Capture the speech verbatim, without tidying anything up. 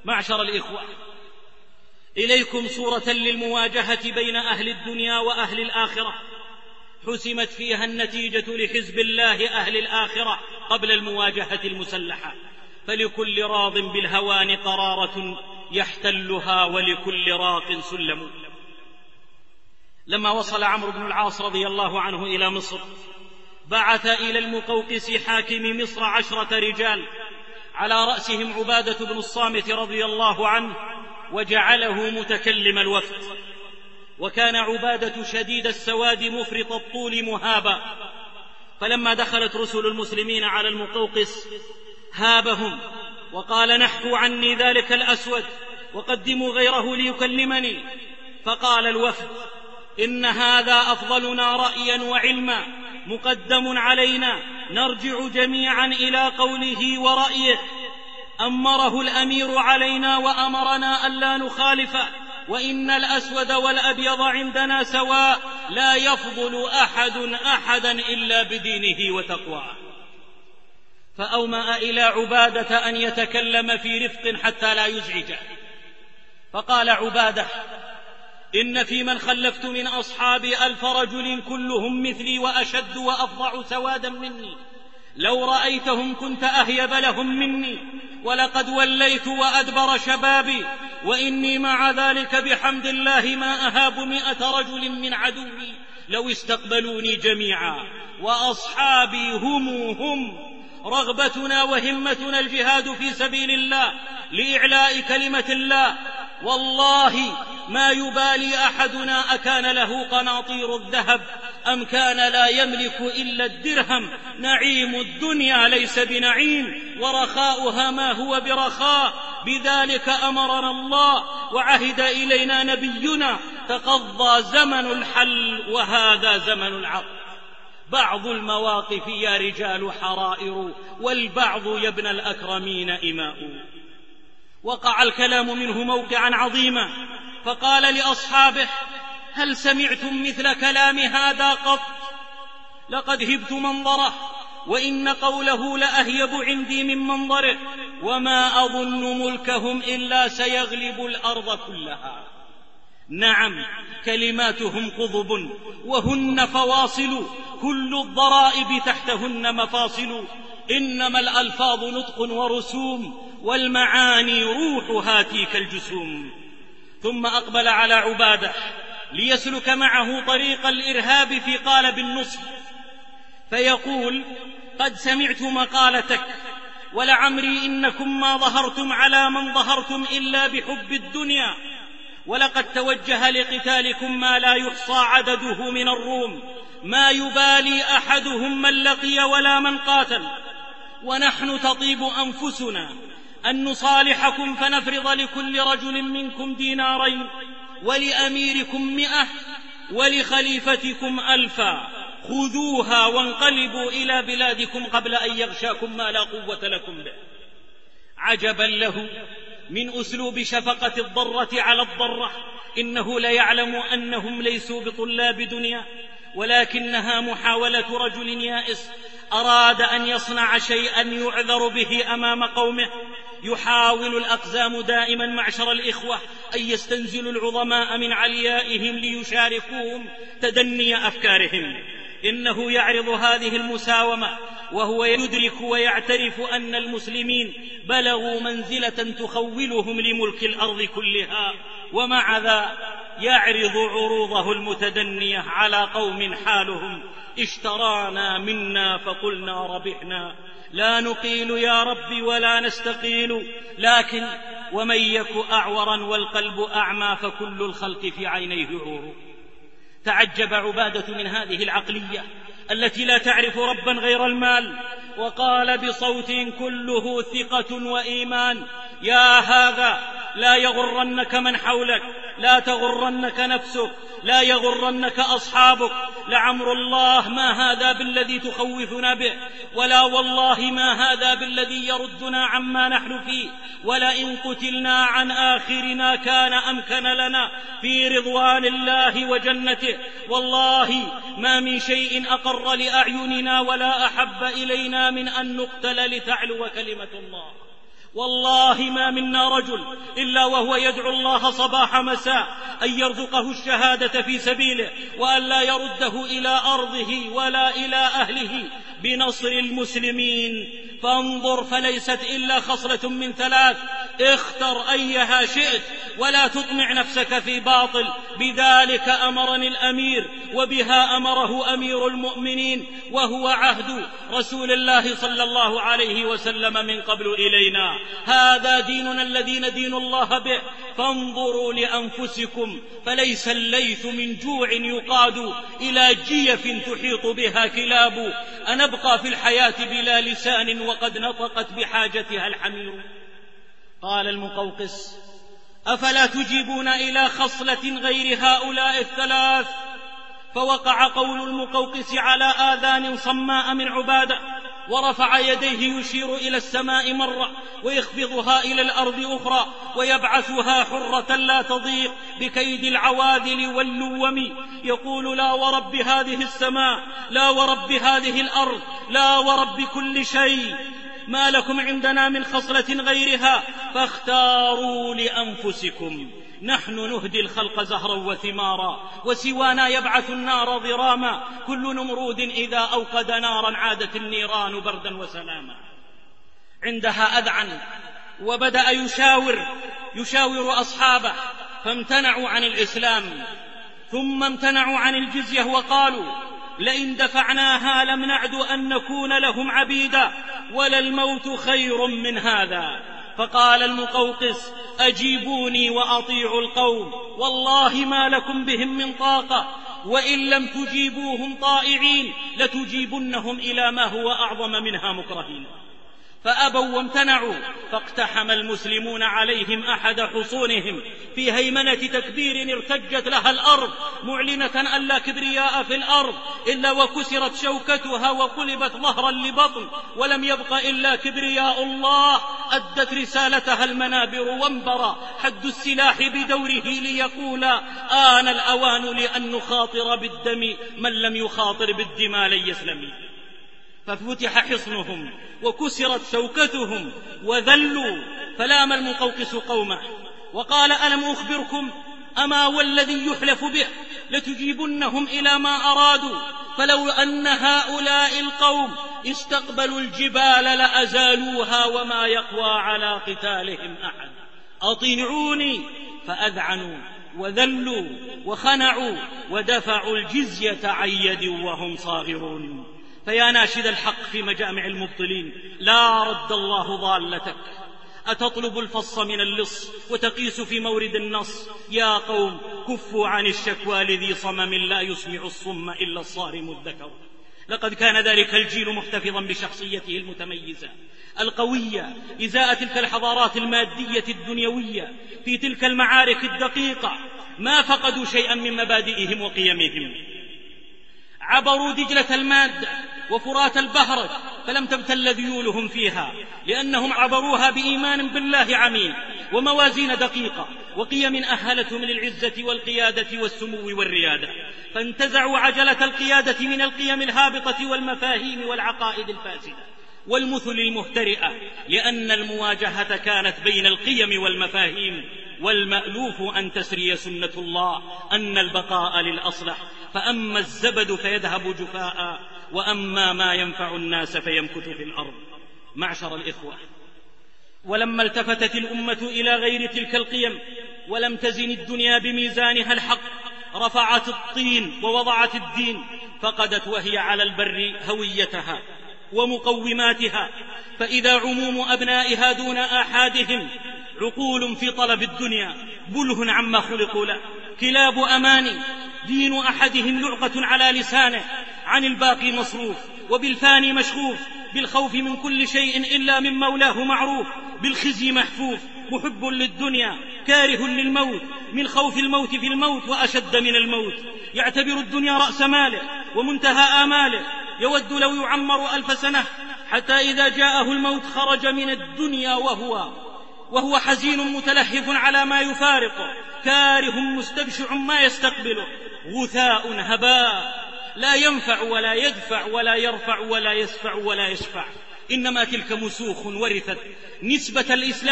معشر الإخوة، إليكم صورة للمواجهة بين أهل الدنيا وأهل الآخرة، حسمت فيها النتيجة لحزب الله أهل الآخرة قبل المواجهة المسلحة، فلكل راض بالهوان قرارة يحتلها ولكل راق سلم. لما وصل عمرو بن العاص رضي الله عنه إلى مصر، بعث إلى المقوقس حاكم مصر عشرة رجال، على رأسهم عبادة بن الصامت رضي الله عنه، وجعله متكلم الوفد. وكان عبادة شديد السواد مفرط الطول مهابا، فلما دخلت رسل المسلمين على المقوقس هابهم وقال: نحكوا عني ذلك الأسود وقدموا غيره ليكلمني. فقال الوفد: إن هذا أفضلنا رأيا وعلما مقدم علينا، نرجع جميعا إلى قوله ورأيه. أمره الأمير علينا وأمرنا ألا نخالفه، وإن الأسود والأبيض عندنا سواء، لا يفضل أحد أحدا إلا بدينه وتقواه. فأومأ إلى عبادة أن يتكلم في رفق حتى لا يزعجه، فقال عبادة: إن في من خلفت من أصحابي ألف رجل كلهم مثلي وأشد وأفظع سوادا مني، لو رأيتهم كنت أهيب لهم مني، ولقد وليت وأدبر شبابي، وإني مع ذلك بحمد الله ما أهاب مئة رجل من عدوي لو استقبلوني جميعا، وأصحابي هم هم رغبتنا وهمتنا الجهاد في سبيل الله لإعلاء كلمة الله، والله ما يبالي أحدنا أكان له قناطير الذهب أم كان لا يملك إلا الدرهم، نعيم الدنيا ليس بنعيم، ورخاؤها ما هو برخاء، بذلك أمرنا الله وعهد إلينا نبينا، تقضى زمن الحل وهذا زمن العقد. بعض المواقف يا رجال حرائر، والبعض يا ابن الأكرمين إماء. وقع الكلام منه موقعا عظيما، فقال لأصحابه: هل سمعتم مثل كلام هذا قط؟ لقد هبت منظره، وإن قوله لأهيب عندي من منظره، وما أظن ملكهم إلا سيغلب الأرض كلها. نعم، كلماتهم قضب وهن فواصل، كل الضرائب تحتهن مفاصل، إنما الألفاظ نطق ورسوم، والمعاني روح هاتيك الجسوم. ثم أقبل على عبادة ليسلك معه طريق الإرهاب في قالب النصح، فيقول: قد سمعت مقالتك، ولعمري إنكم ما ظهرتم على من ظهرتم إلا بحب الدنيا، ولقد توجه لقتالكم ما لا يحصى عدده من الروم، ما يبالي أحدهم من لقي ولا من قاتل، ونحن تطيب أنفسنا أن نصالحكم فنفرض لكل رجل منكم دينارين، ولأميركم مئة، ولخليفتكم ألفا، خذوها وانقلبوا إلى بلادكم قبل أن يغشاكم ما لا قوة لكم به. عجبا له من أسلوب شفقة الضرة على الضرة، إنه ليعلم أنهم ليسوا بطلاب دنيا، ولكنها محاولة رجل يائس أراد أن يصنع شيئا يعذر به أمام قومه. يحاول الأقزام دائما معشر الإخوة أن يستنزلوا العظماء من عليائهم ليشاركوهم تدني أفكارهم. إنه يعرض هذه المساومة وهو يدرك ويعترف أن المسلمين بلغوا منزلة تخولهم لملك الأرض كلها، ومع ذا يعرض عروضه المتدنية على قوم حالهم: اشترانا منا فقلنا ربحنا، لا نقيل يا رب ولا نستقيل، لكن ومن يك أعورا والقلب أعمى فكل الخلق في عينيه عور. تعجب عبادة من هذه العقلية التي لا تعرف ربا غير المال، وقال بصوت كله ثقة وإيمان: يا هذا لا يغرنك من حولك، لا تغرنك نفسك، لا يغرنك أصحابك، لعمر الله ما هذا بالذي تخوفنا به، ولا والله ما هذا بالذي يردنا عما نحن فيه، ولئن قتلنا عن آخرنا كان أمكن لنا في رضوان الله وجنته، والله ما من شيء أقر لأعيننا ولا أحب إلينا من أن نقتل لتعلو كلمة الله. والله ما منا رجل إلا وهو يدعو الله صباح مساء أن يرزقه الشهادة في سبيله، وأن لا يرده إلى أرضه ولا إلى أهله بنصر المسلمين. فانظر، فليست إلا خصلة من ثلاث، اختر أيها شئت ولا تطمع نفسك في باطل. بذلك أمرني الأمير، وبها أمره أمير المؤمنين، وهو عهد رسول الله صلى الله عليه وسلم من قبل إلينا. هذا ديننا الذي ندين الله به. فانظروا لأنفسكم، فليس الليث من جوع يقاد إلى جيف تحيط بها كلاب، أنبقى في الحياة بلا لسان وقد نطقت بحاجتها الحمير. قال المقوقس: أفلا تجيبون إلى خصلة غير هؤلاء الثلاث؟ فوقع قول المقوقس على آذان صماء من عبادة، ورفع يديه يشير إلى السماء مرة، ويخفضها إلى الأرض أخرى، ويبعثها حرة لا تضيق بكيد العواذل واللوم، يقول: لا ورب هذه السماء، لا ورب هذه الأرض، لا ورب كل شيء، ما لكم عندنا من خصلة غيرها، فاختاروا لأنفسكم. نحن نهدي الخلق زهرا وثمارا، وسوانا يبعث النار ضراما، كل نمرود إذا أوقد نارا عادت النيران بردا وسلاما. عندها أذعن وبدأ يشاور يشاور أصحابه، فامتنعوا عن الإسلام، ثم امتنعوا عن الجزية، وقالوا: لئن دفعناها لم نعد أن نكون لهم عبيدا، وللموت خير من هذا. فقال المقوقس: أجيبوني وأطيعوا القوم، والله ما لكم بهم من طاقة، وإن لم تجيبوهم طائعين لتجيبنهم إلى ما هو أعظم منها مكرهين. فأبوا وامتنعوا، فاقتحم المسلمون عليهم أحد حصونهم في هيمنة تكبير ارتجت لها الأرض، معلنة أن لا كبرياء في الأرض إلا وكسرت شوكتها وقلبت ظهرا لبطن، ولم يبق إلا كبرياء الله. أدت رسالتها المنابر وانبرى حد السلاح بدوره، ليقول: آن الأوان لأن نخاطر بالدم، من لم يخاطر بالدماء لن يسلم. ففتح حصنهم وكسرت شوكتهم وذلوا، فلام المقوقس قومه وقال: ألم أخبركم؟ أما والذي يحلف به لتجيبنهم إلى ما أرادوا، فلو أن هؤلاء القوم استقبلوا الجبال لأزالوها، وما يقوى على قتالهم أحد. أطيعوني. فأذعنوا وذلوا وخنعوا ودفعوا الجزية عن يد وهم صاغرون. فيا ناشد الحق في مجامع المبطلين، لا رد الله ضالتك. أتطلب الفص من اللص وتقيس في مورد النص؟ يا قوم كفوا عن الشكوى لذي صمم، لا يسمع الصم إلا الصارم الذكر. لقد كان ذلك الجيل محتفظا بشخصيته المتميزة القوية إزاء تلك الحضارات المادية الدنيوية. في تلك المعارك الدقيقة ما فقدوا شيئا من مبادئهم وقيمهم. عبروا دجلة المادة وفرات البهرج فلم تبتل ذيولهم فيها، لأنهم عبروها بإيمان بالله عميم، وموازين دقيقة، وقيم أهلتهم للعزة والقيادة والسمو والريادة. فانتزعوا عجلة القيادة من القيم الهابطة والمفاهيم والعقائد الفاسدة والمثل المهترئة، لأن المواجهة كانت بين القيم والمفاهيم، والمألوف أن تسري سنة الله أن البقاء للأصلح، فأما الزبد فيذهب جفاء، وأما ما ينفع الناس فيمكث في الأرض. معشر الإخوة، ولما التفتت الأمة إلى غير تلك القيم ولم تزن الدنيا بميزانها الحق، رفعت الطين ووضعت الدين، فقدت وهي على البر هويتها ومقوماتها. فإذا عموم أبنائها دون آحادهم عقول في طلب الدنيا، بله عما خلقوا له، كلاب أماني، دين أحدهم لعقة على لسانه، عن الباقي مصروف، وبالفاني مشغوف، بالخوف من كل شيء إلا من مولاه معروف، بالخزي محفوف، محب للدنيا كاره للموت، من خوف الموت في الموت وأشد من الموت. يعتبر الدنيا رأس ماله ومنتهى آماله، يود لو يعمر ألف سنة، حتى إذا جاءه الموت خرج من الدنيا وهو وهو حزين متلهف على ما يفارقه، كاره مستبشع ما يستقبله، غثاء هباء، لا ينفع ولا يدفع ولا يرفع ولا يسفع ولا يشفع، إنما تلك مسوخ ورثت نسبة الإسلام